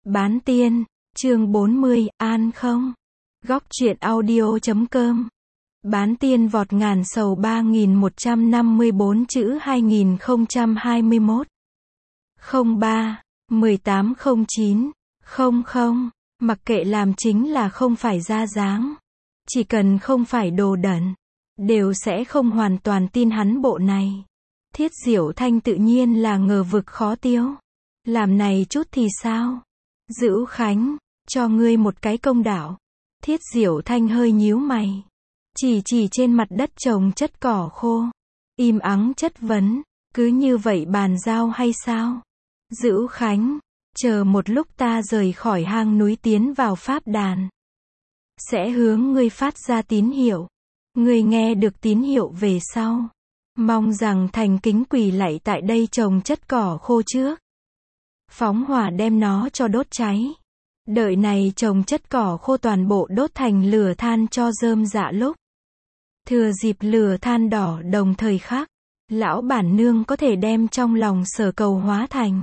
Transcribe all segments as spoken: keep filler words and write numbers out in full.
Bán tiên, chương bốn mươi, an không? Góc truyện audio chấm com. Bán tiên vọt ngàn sầu ba nghìn một trăm năm mươi bốn chữ hai nghìn không trăm hai mươi mốt. không ba, mười tám không chín, không không, mặc kệ làm chính là không phải ra dáng. Chỉ cần không phải đồ đẩn, đều sẽ không hoàn toàn tin hắn bộ này. Thiết Diệu Thanh tự nhiên là ngờ vực khó tiêu. Làm này chút thì sao? Dữu Khánh, cho ngươi một cái công đạo. Thiết Diệu Thanh hơi nhíu mày. Chỉ chỉ trên mặt đất trồng chất cỏ khô. Im ắng chất vấn, cứ như vậy bàn giao hay sao? Dữu Khánh, chờ một lúc ta rời khỏi hang núi tiến vào pháp đàn. Sẽ hướng ngươi phát ra tín hiệu. Ngươi nghe được tín hiệu về sau. Mong rằng thành kính quỳ lạy tại đây trồng chất cỏ khô trước. Phóng hỏa đem nó cho đốt cháy. Đợi này trồng chất cỏ khô toàn bộ đốt thành lửa than cho rơm rạ lúc. Thừa dịp lửa than đỏ đồng thời khắc, lão bản nương có thể đem trong lòng sở cầu hóa thành.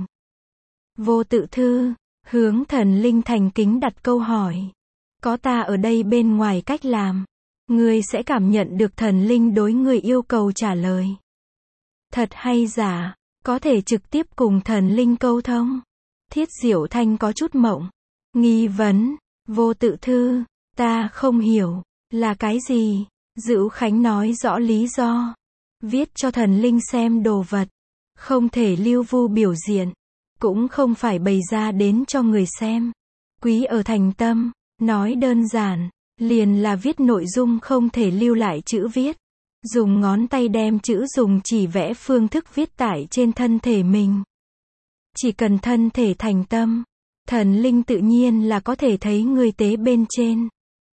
Vô Tự Thư, hướng thần linh thành kính đặt câu hỏi. Có ta ở đây bên ngoài cách làm, ngươi sẽ cảm nhận được thần linh đối ngươi yêu cầu trả lời. Thật hay giả, có thể trực tiếp cùng thần linh câu thông. Thiết Diệu Thanh có chút mộng. Nghi vấn, Vô Tự Thư, ta không hiểu, là cái gì? Dữu Khánh nói rõ lý do. Viết cho thần linh xem đồ vật. Không thể lưu vu biểu diện. Cũng không phải bày ra đến cho người xem. Quý ở thành tâm, nói đơn giản, liền là viết nội dung không thể lưu lại chữ viết. Dùng ngón tay đem chữ dùng chỉ vẽ phương thức viết tải trên thân thể mình. Chỉ cần thân thể thành tâm, thần linh tự nhiên là có thể thấy người tế bên trên.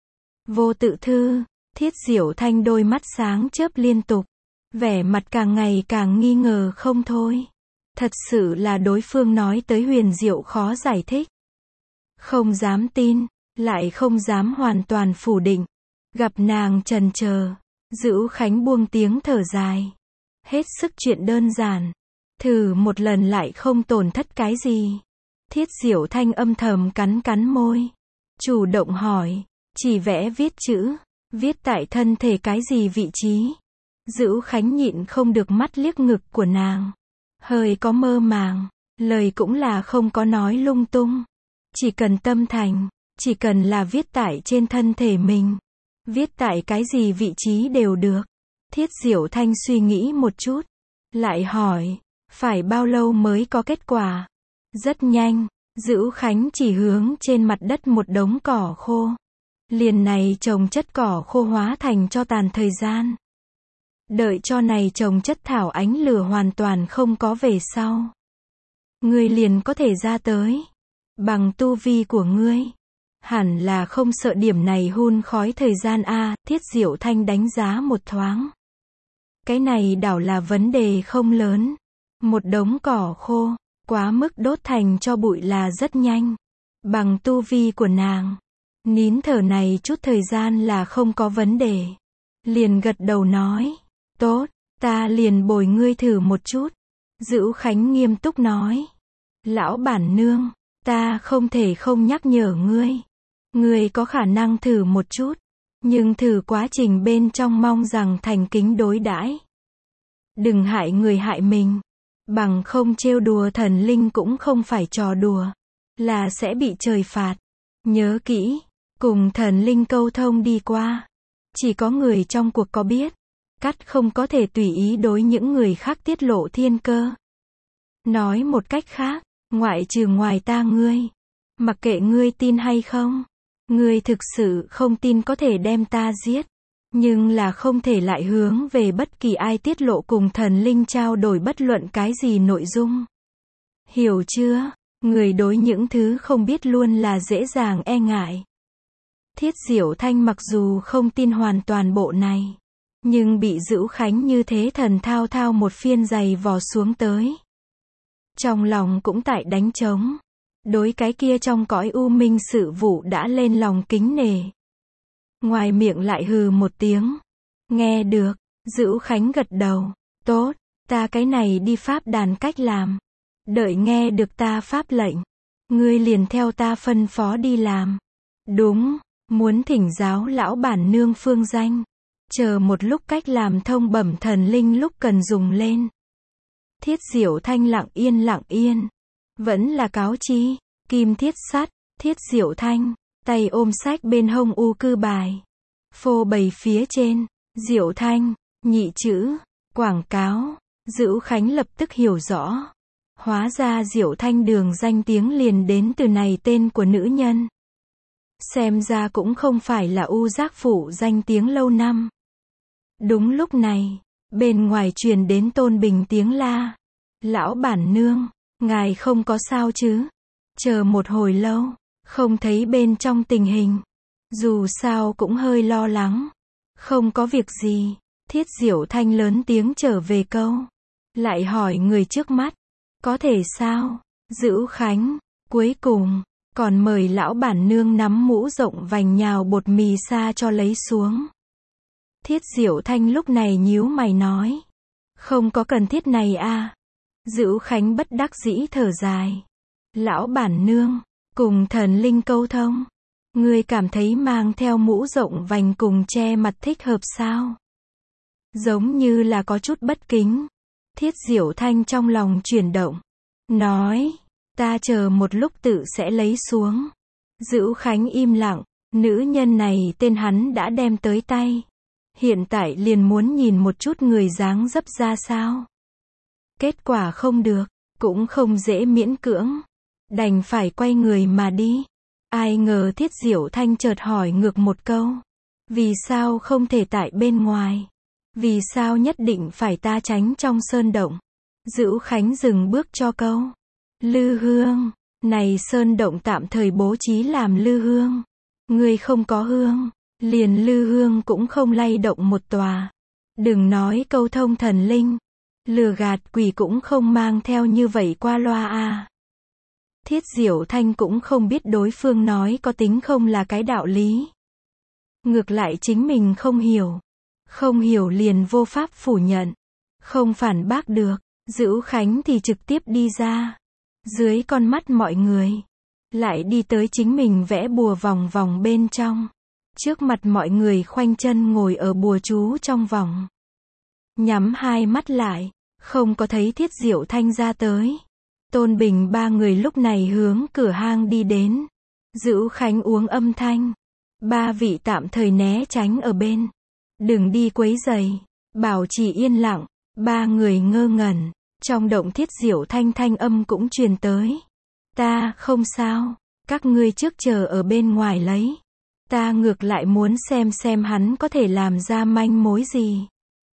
Vô Tự Thư, Thiết Diệu Thanh đôi mắt sáng chớp liên tục. Vẻ mặt càng ngày càng nghi ngờ không thôi. Thật sự là đối phương nói tới huyền diệu khó giải thích. Không dám tin, lại không dám hoàn toàn phủ định. Gặp nàng chần chờ, Dữu Khánh buông tiếng thở dài. Hết sức chuyện đơn giản. Thử một lần lại không tổn thất cái gì. Thiết Diệu Thanh âm thầm cắn cắn môi. Chủ động hỏi, chỉ vẽ viết chữ, viết tại thân thể cái gì vị trí? Dữu Khánh nhịn không được mắt liếc ngực của nàng. Hơi có mơ màng, lời cũng là không có nói lung tung. Chỉ cần tâm thành, chỉ cần là viết tại trên thân thể mình. Viết tại cái gì vị trí đều được. Thiết Diệu Thanh suy nghĩ một chút. Lại hỏi, phải bao lâu mới có kết quả? Rất nhanh, Dữu Khánh chỉ hướng trên mặt đất một đống cỏ khô. Liền này trồng chất cỏ khô hóa thành cho tàn thời gian. Đợi cho này trồng chất thảo ánh lửa hoàn toàn không có về sau. Ngươi liền có thể ra tới. Bằng tu vi của ngươi. Hẳn là không sợ điểm này hun khói thời gian a. Thiết Diệu Thanh đánh giá một thoáng. Cái này đảo là vấn đề không lớn. Một đống cỏ khô, quá mức đốt thành cho bụi là rất nhanh. Bằng tu vi của nàng, nín thở này chút thời gian là không có vấn đề. Liền gật đầu nói, tốt, ta liền bồi ngươi thử một chút. Dữu Khánh nghiêm túc nói, lão bản nương, ta không thể không nhắc nhở ngươi. Ngươi có khả năng thử một chút, nhưng thử quá trình bên trong mong rằng thành kính đối đãi. Đừng hại người hại mình. Bằng không trêu đùa thần linh cũng không phải trò đùa. Là sẽ bị trời phạt. Nhớ kỹ, cùng thần linh câu thông đi qua. Chỉ có người trong cuộc có biết. Cắt không có thể tùy ý đối những người khác tiết lộ thiên cơ. Nói một cách khác, ngoại trừ ngoài ta ngươi. Mặc kệ ngươi tin hay không. Ngươi thực sự không tin có thể đem ta giết. Nhưng là không thể lại hướng về bất kỳ ai tiết lộ cùng thần linh trao đổi bất luận cái gì nội dung. Hiểu chưa? Người đối những thứ không biết luôn là dễ dàng e ngại. Thiết Diệu Thanh mặc dù không tin hoàn toàn bộ này. Nhưng bị Dữu Khánh như thế thần thao thao một phiên giày vò xuống tới. Trong lòng cũng tại đánh trống. Đối cái kia trong cõi u minh sự vụ đã lên lòng kính nể. Ngoài miệng lại hừ một tiếng. Nghe được, Dữu Khánh gật đầu. Tốt, ta cái này đi pháp đàn cách làm. Đợi nghe được ta pháp lệnh. ngươi liền theo ta phân phó đi làm. Đúng, muốn thỉnh giáo lão bản nương phương danh. Chờ một lúc cách làm thông bẩm thần linh lúc cần dùng lên. Thiết Diệu Thanh lặng yên lặng yên. Vẫn là cáo chi, kim thiết sắt, Thiết Diệu Thanh, tay ôm sách bên hông u cư bài. Phô bày phía trên, Diệu Thanh, nhị chữ, quảng cáo. Dữu Khánh lập tức hiểu rõ. Hóa ra Diệu Thanh đường danh tiếng liền đến từ này tên của nữ nhân. Xem ra cũng không phải là u giác phủ danh tiếng lâu năm. Đúng lúc này, bên ngoài truyền đến Tôn Bình tiếng la. Lão bản nương, ngài không có sao chứ? Chờ một hồi lâu, không thấy bên trong tình hình. Dù sao cũng hơi lo lắng. Không có việc gì. Thiết Diệu Thanh lớn tiếng trở về câu. Lại hỏi người trước mắt. Có thể sao? Dữu Khánh, cuối cùng, còn mời lão bản nương nắm mũ rộng vành nhào bột mì xa cho lấy xuống. Thiết Diệu Thanh lúc này nhíu mày nói. Không có cần thiết này à. Dữu Khánh bất đắc dĩ thở dài. Lão bản nương, cùng thần linh câu thông. Ngươi cảm thấy mang theo mũ rộng vành cùng che mặt thích hợp sao? Giống như là có chút bất kính. Thiết Diệu Thanh trong lòng chuyển động. Nói, ta chờ một lúc tự sẽ lấy xuống. Dữu Khánh im lặng, nữ nhân này tên hắn đã đem tới tay. Hiện tại liền muốn nhìn một chút người dáng dấp ra sao. Kết quả không được, cũng không dễ miễn cưỡng. Đành phải quay người mà đi. Ai ngờ Thiết Diệu Thanh chợt hỏi ngược một câu. Vì sao không thể tại bên ngoài? Vì sao nhất định phải ta tránh trong sơn động? Dữu Khánh dừng bước cho câu. Lư hương, này sơn động tạm thời bố trí làm lư hương. Ngươi không có hương, liền lư hương cũng không lay động một tòa. Đừng nói câu thông thần linh, lừa gạt quỷ cũng không mang theo như vậy qua loa à. Thiết Diệu Thanh cũng không biết đối phương nói có tính không là cái đạo lý. Ngược lại chính mình không hiểu. Không hiểu liền vô pháp phủ nhận. Không phản bác được. Dữu Khánh thì trực tiếp đi ra. Dưới con mắt mọi người. Lại đi tới chính mình vẽ bùa vòng vòng bên trong. Trước mặt mọi người khoanh chân ngồi ở bùa chú trong vòng. Nhắm hai mắt lại. Không có thấy Thiết Diệu Thanh ra tới. Tôn Bình ba người lúc này hướng cửa hang đi đến. Dữu Khánh uống âm thanh. Ba vị tạm thời né tránh ở bên. Đừng đi quấy rầy. Bảo trì yên lặng. Ba người ngơ ngẩn. Trong động Thiết Diệu Thanh thanh âm cũng truyền tới. Ta không sao. Các ngươi trước chờ ở bên ngoài lấy. Ta ngược lại muốn xem xem hắn có thể làm ra manh mối gì.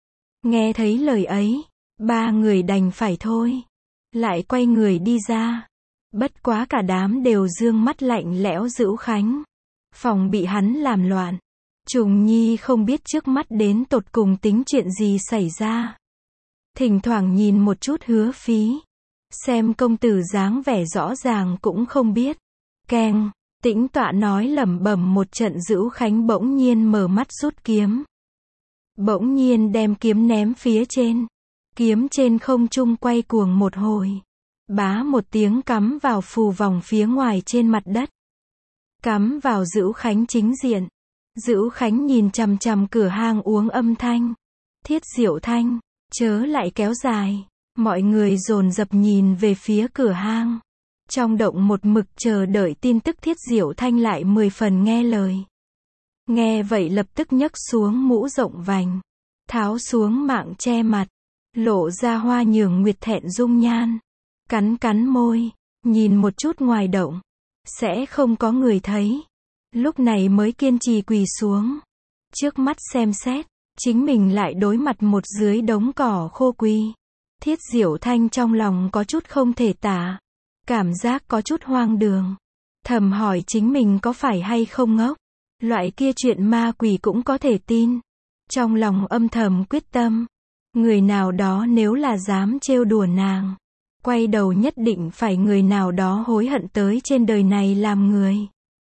Nghe thấy lời ấy. Ba người đành phải thôi. Lại quay người đi ra. Bất quá cả đám đều dương mắt lạnh lẽo Dữu Khánh. Phòng bị hắn làm loạn. Trùng Nhi không biết trước mắt đến tột cùng tính chuyện gì xảy ra. Thỉnh thoảng nhìn một chút Hứa Phí. Xem công tử dáng vẻ rõ ràng cũng không biết. Keng, tĩnh tọa nói lẩm bẩm một trận. Dữu Khánh bỗng nhiên mở mắt rút kiếm. Bỗng nhiên đem kiếm ném phía trên. Kiếm trên không trung quay cuồng một hồi. Bá một tiếng cắm vào phù vòng phía ngoài trên mặt đất. Cắm vào Dữu Khánh chính diện. Dữu Khánh nhìn chằm chằm cửa hang uống âm thanh. Thiết Diệu Thanh, chớ lại kéo dài. Mọi người dồn dập nhìn về phía cửa hang. Trong động một mực chờ đợi tin tức Thiết Diệu Thanh lại mười phần nghe lời. Nghe vậy lập tức nhấc xuống mũ rộng vành. Tháo xuống mạng che mặt. Lộ ra hoa nhường nguyệt thẹn dung nhan. Cắn cắn môi. Nhìn một chút ngoài động. Sẽ không có người thấy. Lúc này mới kiên trì quỳ xuống. Trước mắt xem xét. Chính mình lại đối mặt một dưới đống cỏ khô quỳ. Thiết Diệu Thanh trong lòng có chút không thể tả. Cảm giác có chút hoang đường. Thầm hỏi chính mình có phải hay không ngốc. Loại kia chuyện ma quỷ cũng có thể tin. Trong lòng âm thầm quyết tâm. Người nào đó nếu là dám trêu đùa nàng. Quay đầu nhất định phải người nào đó hối hận tới trên đời này làm người.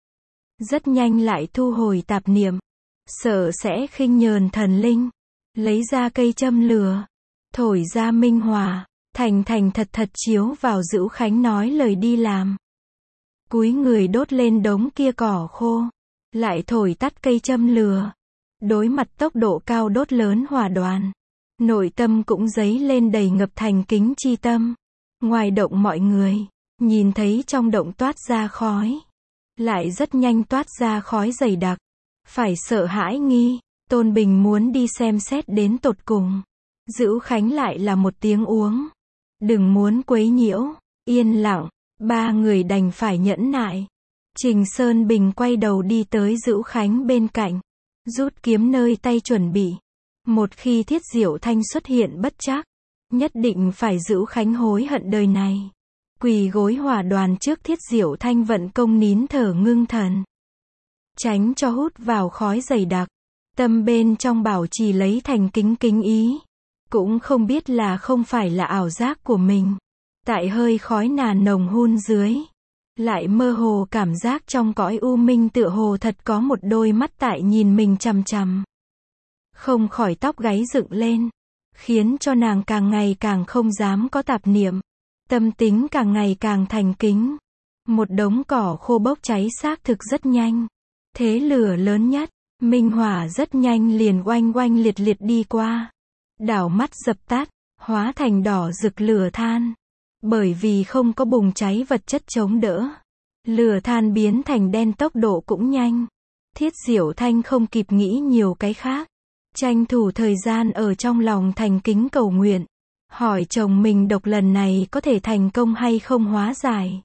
Rất nhanh lại thu hồi tạp niệm. Sợ sẽ khinh nhờn thần linh. Lấy ra cây châm lửa. Thổi ra minh hòa. Thành thành thật thật chiếu vào Dữu Khánh nói lời đi làm. cúi người đốt lên đống kia cỏ khô, lại thổi tắt cây châm lửa. Đối mặt tốc độ cao đốt lớn hỏa đoàn, nội tâm cũng dấy lên đầy ngập thành kính chi tâm. Ngoài động mọi người, nhìn thấy trong động toát ra khói, lại rất nhanh toát ra khói dày đặc. Phải sợ hãi nghi, Tôn Bình muốn đi xem xét đến tột cùng. Dữu Khánh lại là một tiếng uống. Đừng muốn quấy nhiễu, yên lặng, ba người đành phải nhẫn nại. Trình Sơn Bình quay đầu đi tới Dữu Khánh bên cạnh, rút kiếm nơi tay chuẩn bị. Một khi Thiết Diệu Thanh xuất hiện bất trắc, nhất định phải Dữu Khánh hối hận đời này. Quỳ gối hỏa đoàn trước Thiết Diệu Thanh vận công nín thở ngưng thần, tránh cho hút vào khói dày đặc. Tâm bên trong bảo trì lấy thành kính kính ý. Cũng không biết là không phải là ảo giác của mình. Tại hơi khói nà nồng hun dưới, lại mơ hồ cảm giác trong cõi u minh tựa hồ thật có một đôi mắt tại nhìn mình chằm chằm. Không khỏi tóc gáy dựng lên, khiến cho nàng càng ngày càng không dám có tạp niệm. Tâm tính càng ngày càng thành kính. Một đống cỏ khô bốc cháy xác thực rất nhanh. Thế lửa lớn nhất, minh hỏa rất nhanh liền oanh oanh liệt liệt đi qua. Đảo mắt dập tắt, hóa thành đỏ rực lửa than. Bởi vì không có bùng cháy vật chất chống đỡ, lửa than biến thành đen tốc độ cũng nhanh. Thiết Diệu Thanh không kịp nghĩ nhiều cái khác, tranh thủ thời gian ở trong lòng thành kính cầu nguyện, hỏi chồng mình độc lần này có thể thành công hay không hóa giải.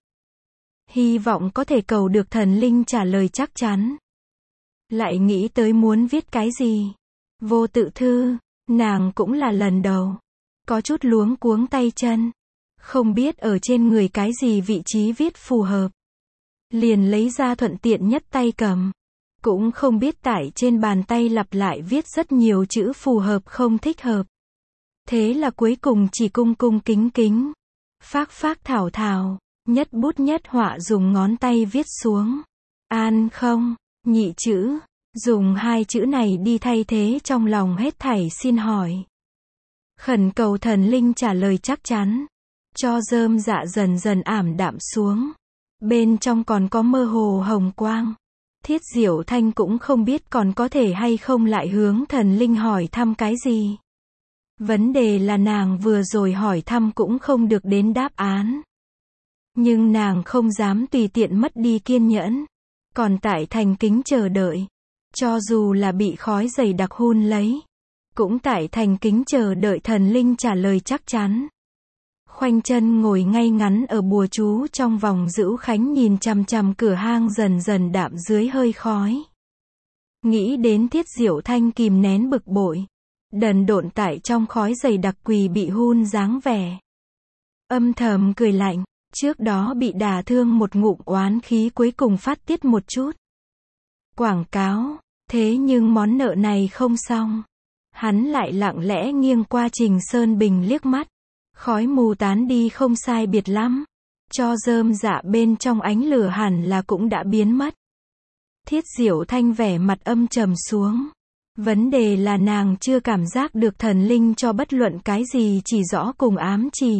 Hy vọng có thể cầu được thần linh trả lời chắc chắn. Lại nghĩ tới muốn viết cái gì. Vô tự thư, nàng cũng là lần đầu. Có chút luống cuống tay chân. Không biết ở trên người cái gì vị trí viết phù hợp. Liền lấy ra thuận tiện nhất tay cầm. Cũng không biết tại trên bàn tay lặp lại viết rất nhiều chữ phù hợp không thích hợp. Thế là cuối cùng chỉ cung cung kính kính, phác phác thảo thảo, nhất bút nhất họa dùng ngón tay viết xuống. An không, nhị chữ, dùng hai chữ này đi thay thế trong lòng hết thảy xin hỏi. Khẩn cầu thần linh trả lời chắc chắn, cho rơm dạ dần dần ảm đạm xuống. Bên trong còn có mơ hồ hồng quang. Thiết Diệu Thanh cũng không biết còn có thể hay không lại hướng thần linh hỏi thăm cái gì. Vấn đề là nàng vừa rồi hỏi thăm cũng không được đến đáp án. Nhưng nàng không dám tùy tiện mất đi kiên nhẫn. Còn tại thành kính chờ đợi. Cho dù là bị khói dày đặc hun lấy. Cũng tại thành kính chờ đợi thần linh trả lời chắc chắn. Khoanh chân ngồi ngay ngắn ở bùa chú trong vòng Dữu Khánh nhìn chằm chằm cửa hang dần dần đạm dưới hơi khói. Nghĩ đến Thiết Diệu Thanh kìm nén bực bội. Đần độn tại trong khói dày đặc quỳ bị hun dáng vẻ. Âm thầm cười lạnh, trước đó bị đả thương một ngụm oán khí cuối cùng phát tiết một chút. Quảng cáo, thế nhưng món nợ này không xong. Hắn lại lặng lẽ nghiêng qua Trình Sơn Bình liếc mắt. Khói mù tán đi không sai biệt lắm. Cho rơm dạ bên trong ánh lửa hẳn là cũng đã biến mất. Thiết Diệu Thanh vẻ mặt âm trầm xuống. Vấn đề là nàng chưa cảm giác được thần linh cho bất luận cái gì chỉ rõ cùng ám chỉ.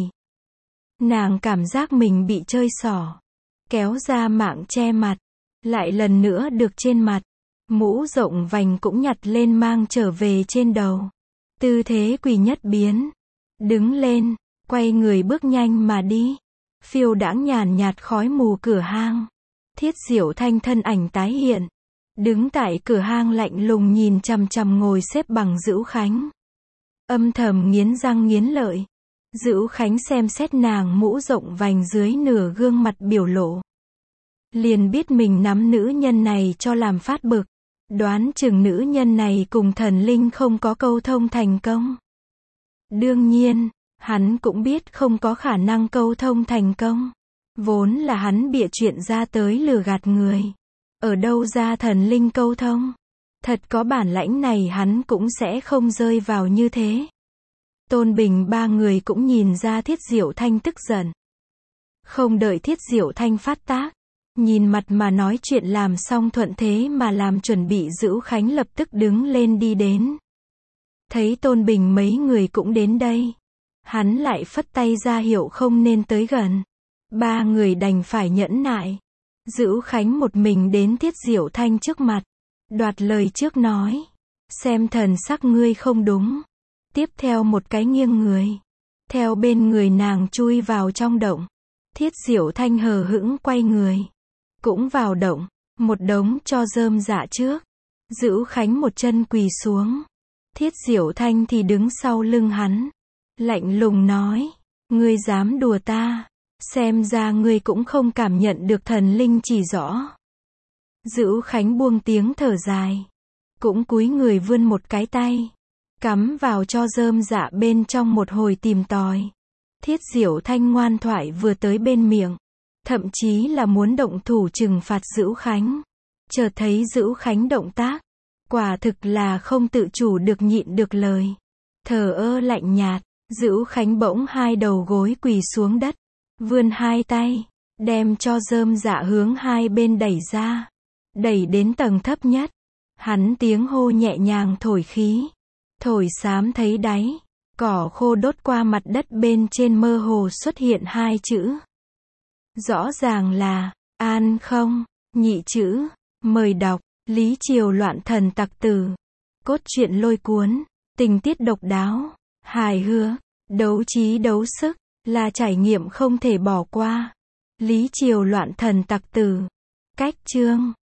Nàng cảm giác mình bị chơi xỏ. Kéo ra mạng che mặt. Lại lần nữa được trên mặt. Mũ rộng vành cũng nhặt lên mang trở về trên đầu. Tư thế quỳ nhất biến. Đứng lên, quay người bước nhanh mà đi. Phiêu đãng nhàn nhạt khói mù cửa hang. Thiết Diệu Thanh thân ảnh tái hiện. Đứng tại cửa hang lạnh lùng nhìn chằm chằm ngồi xếp bằng Dữu Khánh. Âm thầm nghiến răng nghiến lợi. Dữu Khánh xem xét nàng mũ rộng vành dưới nửa gương mặt biểu lộ. Liền biết mình nắm nữ nhân này cho làm phát bực. Đoán chừng nữ nhân này cùng thần linh không có câu thông thành công. Đương nhiên, hắn cũng biết không có khả năng câu thông thành công. Vốn là hắn bịa chuyện ra tới lừa gạt người. Ở đâu ra thần linh câu thông? Thật có bản lãnh này hắn cũng sẽ không rơi vào như thế. Tôn Bình ba người cũng nhìn ra Thiết Diệu Thanh tức giận. Không đợi Thiết Diệu Thanh phát tác. Nhìn mặt mà nói chuyện làm xong thuận thế mà làm chuẩn bị Dữu Khánh lập tức đứng lên đi đến. Thấy Tôn Bình mấy người cũng đến đây. Hắn lại phất tay ra hiệu không nên tới gần. Ba người đành phải nhẫn nại. Dữu Khánh một mình đến Tiết Diệu Thanh trước mặt, đoạt lời trước nói, xem thần sắc ngươi không đúng. Tiếp theo một cái nghiêng người, theo bên người nàng chui vào trong động. Thiết Diệu Thanh hờ hững quay người, cũng vào động, một đống cho rơm rạ trước. Dữu Khánh một chân quỳ xuống, Thiết Diệu Thanh thì đứng sau lưng hắn, lạnh lùng nói, ngươi dám đùa ta, xem ra ngươi cũng không cảm nhận được thần linh chỉ rõ. Dữu Khánh buông tiếng thở dài, cũng cúi người vươn một cái tay, cắm vào cho rơm rạ bên trong một hồi tìm tòi. Thiết Diệu Thanh ngoan thoại vừa tới bên miệng, thậm chí là muốn động thủ trừng phạt Dữu Khánh. Chợt thấy Dữu Khánh động tác, quả thực là không tự chủ được nhịn được lời. Thờ ơ lạnh nhạt, Dữu Khánh bỗng hai đầu gối quỳ xuống đất, vươn hai tay, đem cho rơm rạ hướng hai bên đẩy ra, đẩy đến tầng thấp nhất. Hắn tiếng hô nhẹ nhàng thổi khí, thổi xám thấy đáy, cỏ khô đốt qua mặt đất bên trên mơ hồ xuất hiện hai chữ. Rõ ràng là, an không, nhị chữ, mời đọc, Lý Triều loạn thần tặc tử. Cốt truyện lôi cuốn, tình tiết độc đáo, hài hước, đấu trí đấu sức, là trải nghiệm không thể bỏ qua. Lý Triều loạn thần tặc tử. Cách chương